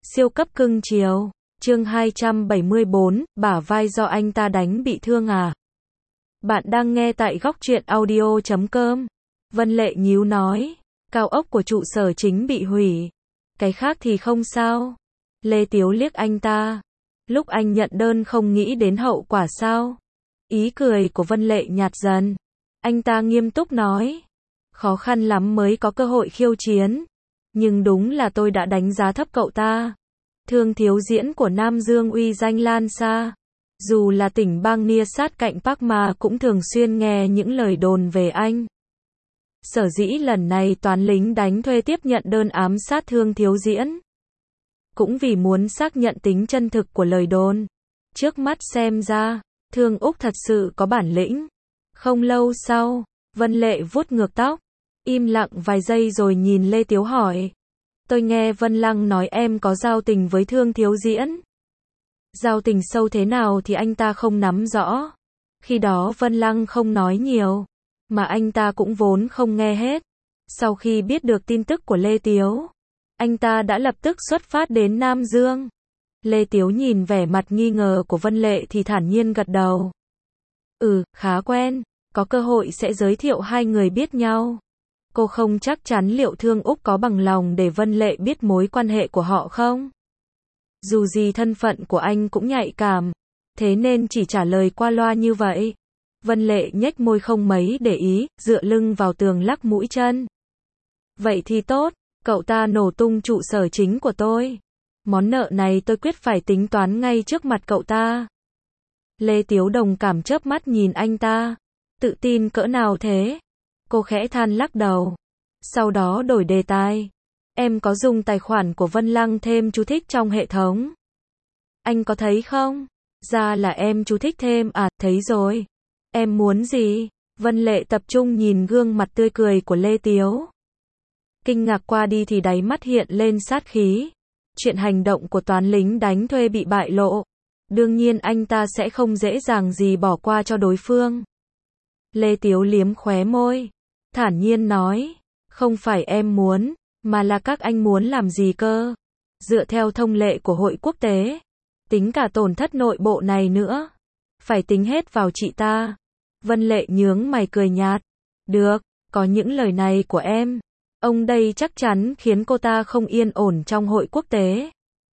Siêu cấp cưng chiều. Chương 274, bả vai do anh ta đánh bị thương à? Bạn đang nghe tại góc truyện audio.com. Vân Lệ nhíu nói. Cao ốc của trụ sở chính bị hủy. Cái khác thì không sao. Lê Tiếu liếc anh ta. Lúc anh nhận đơn không nghĩ đến hậu quả sao? Ý cười của Vân Lệ nhạt dần. Anh ta nghiêm túc nói. Khó khăn lắm mới có cơ hội khiêu chiến. Nhưng đúng là tôi đã đánh giá thấp cậu ta. Thương thiếu diễn của Nam Dương uy danh lan xa. Dù là tỉnh bang Nia sát cạnh Park mà cũng thường xuyên nghe những lời đồn về anh. Sở dĩ lần này toán lính đánh thuê tiếp nhận đơn ám sát Thương thiếu diễn. Cũng vì muốn xác nhận tính chân thực của lời đồn. Trước mắt xem ra, Thương Úc thật sự có bản lĩnh. Không lâu sau, Vân Lệ vuốt ngược tóc. Im lặng vài giây rồi nhìn Lê Tiếu hỏi. Tôi nghe Vân Lăng nói em có giao tình với Thương thiếu diễn. Giao tình sâu thế nào thì anh ta không nắm rõ. Khi đó Vân Lăng không nói nhiều, mà anh ta cũng vốn không nghe hết. Sau khi biết được tin tức của Lê Tiếu, anh ta đã lập tức xuất phát đến Nam Dương. Lê Tiếu nhìn vẻ mặt nghi ngờ của Vân Lệ thì thản nhiên gật đầu. Khá quen, có cơ hội sẽ giới thiệu hai người biết nhau. Cô không chắc chắn liệu Thương Úc có bằng lòng để Vân Lệ biết mối quan hệ của họ không? Dù gì thân phận của anh cũng nhạy cảm, thế nên chỉ trả lời qua loa như vậy. Vân Lệ nhếch môi không mấy để ý, dựa lưng vào tường lắc mũi chân. Vậy thì tốt, cậu ta nổ tung trụ sở chính của tôi. Món nợ này tôi quyết phải tính toán ngay trước mặt cậu ta. Lê Tiếu đồng cảm chớp mắt nhìn anh ta. Tự tin cỡ nào thế? Cô khẽ than lắc đầu. Sau đó đổi đề tài. Em có dùng tài khoản của Vân Lăng thêm chú thích trong hệ thống. Anh có thấy không? Ra là em chú thích thêm à, thấy rồi. Em muốn gì? Vân Lệ tập trung nhìn gương mặt tươi cười của Lê Tiếu. Kinh ngạc qua đi thì đáy mắt hiện lên sát khí. Chuyện hành động của toán lính đánh thuê bị bại lộ. Đương nhiên anh ta sẽ không dễ dàng gì bỏ qua cho đối phương. Lê Tiếu liếm khóe môi. Thản nhiên nói. Không phải em muốn, mà là các anh muốn làm gì cơ? Dựa theo thông lệ của hội quốc tế. Tính cả tổn thất nội bộ này nữa. Phải tính hết vào chị ta. Vân Lệ nhướng mày cười nhạt. Được, có những lời này của em. Ông đây chắc chắn khiến cô ta không yên ổn trong hội quốc tế.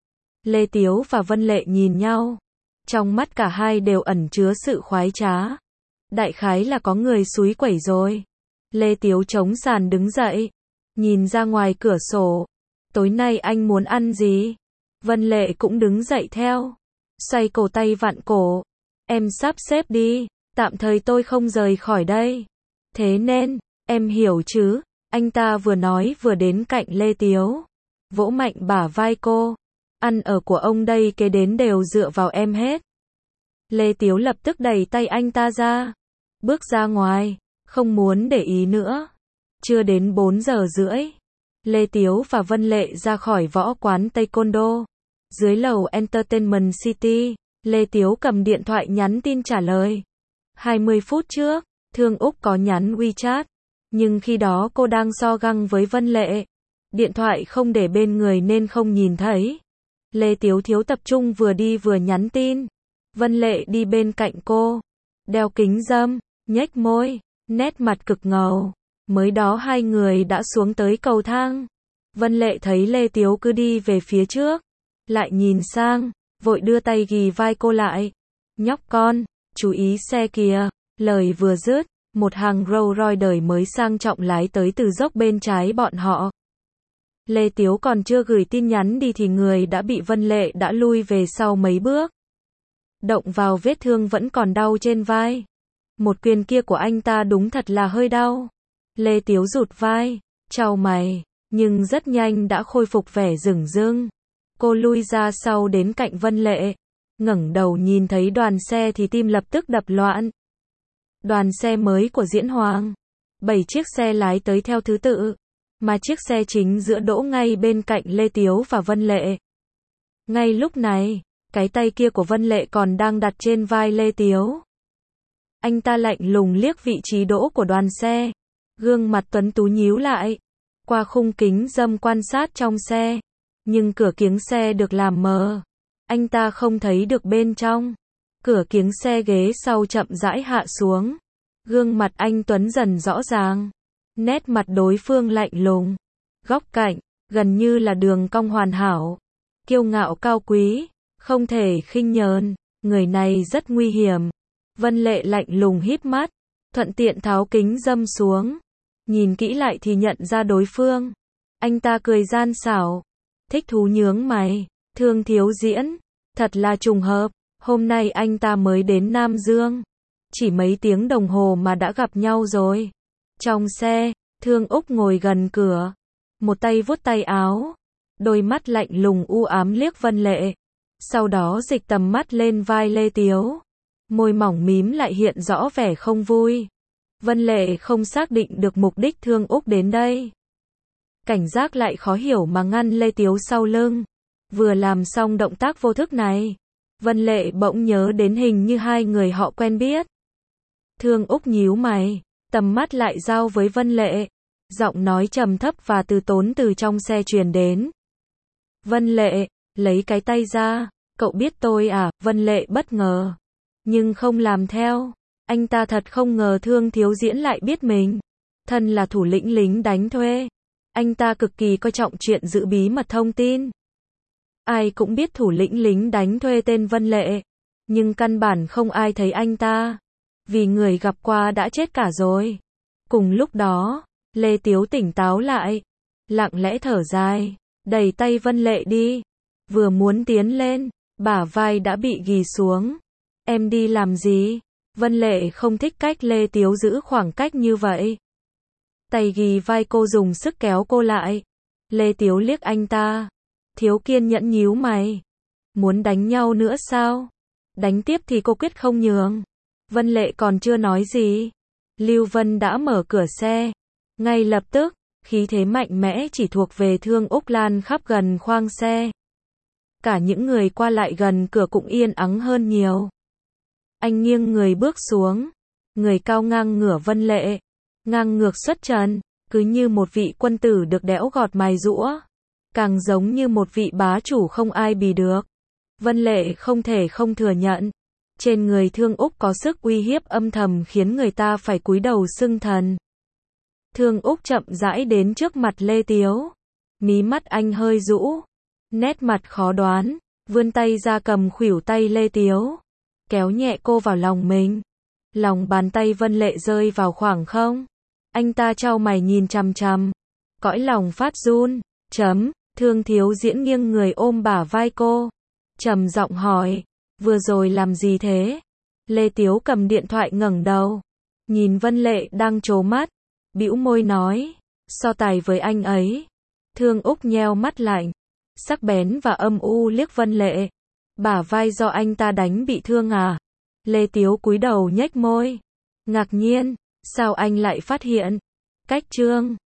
Lê Tiếu và Vân Lệ nhìn nhau. Trong mắt cả hai đều ẩn chứa sự khoái trá. Đại khái là có người xúi quẩy rồi. Lê Tiếu chống sàn đứng dậy. Nhìn ra ngoài cửa sổ. Tối nay anh muốn ăn gì? Vân Lệ cũng đứng dậy theo. Xoay cổ tay vặn cổ. Em sắp xếp đi. Tạm thời tôi không rời khỏi đây. Thế nên, em hiểu chứ? Anh ta vừa nói vừa đến cạnh Lê Tiếu. Vỗ mạnh bả vai cô. Ăn ở của ông đây kế đến đều dựa vào em hết. Lê Tiếu lập tức đẩy tay anh ta ra. Bước ra ngoài. Không muốn để ý nữa. Chưa đến 4 giờ rưỡi. Lê Tiếu và Vân Lệ ra khỏi võ quán Taekwondo. Dưới lầu Entertainment City, Lê Tiếu cầm điện thoại nhắn tin trả lời. 20 phút trước, Thương Úc có nhắn WeChat. Nhưng khi đó cô đang so găng với Vân Lệ. Điện thoại không để bên người nên không nhìn thấy. Lê Tiếu thiếu tập trung vừa đi vừa nhắn tin. Vân Lệ đi bên cạnh cô. Đeo kính râm, nhếch môi, nét mặt cực ngầu. Mới đó hai người đã xuống tới cầu thang. Vân Lệ thấy Lê Tiếu cứ đi về phía trước. Lại nhìn sang, vội đưa tay ghì vai cô lại. Nhóc con, chú ý xe kìa. Lời vừa dứt, một hàng Rolls Royce đời mới sang trọng lái tới từ dốc bên trái bọn họ. Lê Tiếu còn chưa gửi tin nhắn đi thì người đã bị Vân Lệ đã lui về sau mấy bước. Động vào vết thương vẫn còn đau trên vai. Một quyền kia của anh ta đúng thật là hơi đau. Lê Tiếu rụt vai, chau mày, nhưng rất nhanh đã khôi phục vẻ dửng dưng. Cô lui ra sau đến cạnh Vân Lệ. Ngẩng đầu nhìn thấy đoàn xe thì tim lập tức đập loạn. Đoàn xe mới của Diễn Hoàng. 7 chiếc xe lái tới theo thứ tự. Mà chiếc xe chính giữa đỗ ngay bên cạnh Lê Tiếu và Vân Lệ. Ngay lúc này, cái tay kia của Vân Lệ còn đang đặt trên vai Lê Tiếu. Anh ta lạnh lùng liếc vị trí đỗ của đoàn xe. Gương mặt tuấn tú nhíu lại. Qua khung kính râm quan sát trong xe. nhưng cửa kiếng xe được làm mờ. Anh ta không thấy được bên trong. Cửa kiếng xe ghế sau chậm rãi hạ xuống. Gương mặt anh Tuấn dần rõ ràng. Nét mặt đối phương lạnh lùng. Góc cạnh, gần như là đường cong hoàn hảo. Kiêu ngạo cao quý, không thể khinh nhờn. Người này rất nguy hiểm. Vân Lệ lạnh lùng híp mắt, thuận tiện tháo kính râm xuống. Nhìn kỹ lại thì nhận ra đối phương. Anh ta cười gian xảo. Thích thú nhướng mày. Thương Thiếu Diễn. Thật là trùng hợp. Hôm nay anh ta mới đến Nam Dương. Chỉ mấy tiếng đồng hồ mà đã gặp nhau rồi. Trong xe, Thương Úc ngồi gần cửa. Một tay vuốt tay áo. Đôi mắt lạnh lùng u ám liếc Vân Lệ. Sau đó dịch tầm mắt lên vai Lê Tiếu. Môi mỏng mím lại hiện rõ vẻ không vui. Vân Lệ không xác định được mục đích Thương Úc đến đây. Cảnh giác lại khó hiểu mà ngăn Lê Tiếu sau lưng. Vừa làm xong động tác vô thức này, Vân Lệ bỗng nhớ đến hình như hai người họ quen biết. Thương Úc nhíu mày, tầm mắt lại giao với Vân Lệ. Giọng nói trầm thấp và từ tốn từ trong xe truyền đến. Vân Lệ, lấy cái tay ra, cậu biết tôi à? Vân Lệ bất ngờ, nhưng không làm theo. Anh ta thật không ngờ Thương Thiếu Diễn lại biết mình. Thân là thủ lĩnh lính đánh thuê. Anh ta cực kỳ coi trọng chuyện giữ bí mật thông tin. Ai cũng biết thủ lĩnh lính đánh thuê tên Vân Lệ. Nhưng căn bản không ai thấy anh ta. Vì người gặp qua đã chết cả rồi. Cùng lúc đó, Lê Tiếu tỉnh táo lại. Lặng lẽ thở dài. Đẩy tay Vân Lệ đi. Vừa muốn tiến lên, bả vai đã bị ghì xuống. Em đi làm gì? Vân Lệ không thích cách Lê Tiếu giữ khoảng cách như vậy. Tay ghì vai cô dùng sức kéo cô lại. Lê Tiếu liếc anh ta. Thiếu kiên nhẫn nhíu mày. Muốn đánh nhau nữa sao? Đánh tiếp thì cô quyết không nhường. Vân Lệ còn chưa nói gì. Lưu Vân đã mở cửa xe. Ngay lập tức, khí thế mạnh mẽ chỉ thuộc về Thương Úc lan khắp gần khoang xe. Cả những người qua lại gần cửa cũng yên ắng hơn nhiều. Anh nghiêng người bước xuống. Người cao ngang ngửa Vân Lệ. Ngang ngược xuất trần, cứ như một vị quân tử được đẽo gọt mài giũa. Càng giống như một vị bá chủ không ai bì được. Vân Lệ không thể không thừa nhận. Trên người Thương Úc có sức uy hiếp âm thầm khiến người ta phải cúi đầu xưng thần. Thương Úc chậm rãi đến trước mặt Lê Tiếu. Mí mắt anh hơi rũ. Nét mặt khó đoán. Vươn tay ra cầm khuỷu tay Lê Tiếu. Kéo nhẹ cô vào lòng mình. Lòng bàn tay Vân Lệ rơi vào khoảng không. Anh ta chau mày nhìn chằm chằm. Cõi lòng phát run. Thương Thiếu Diễn nghiêng người ôm bả vai cô. Trầm giọng hỏi. Vừa rồi làm gì thế? Lê Tiếu cầm điện thoại ngẩng đầu. Nhìn Vân Lệ đang trố mắt. Bĩu môi nói. So tài với anh ấy. Thương Úc nheo mắt lạnh. Sắc bén và âm u liếc Vân Lệ. Bả vai do anh ta đánh bị thương à? Lê Tiếu cúi đầu nhếch môi. Ngạc nhiên. Sao anh lại phát hiện? Cách chương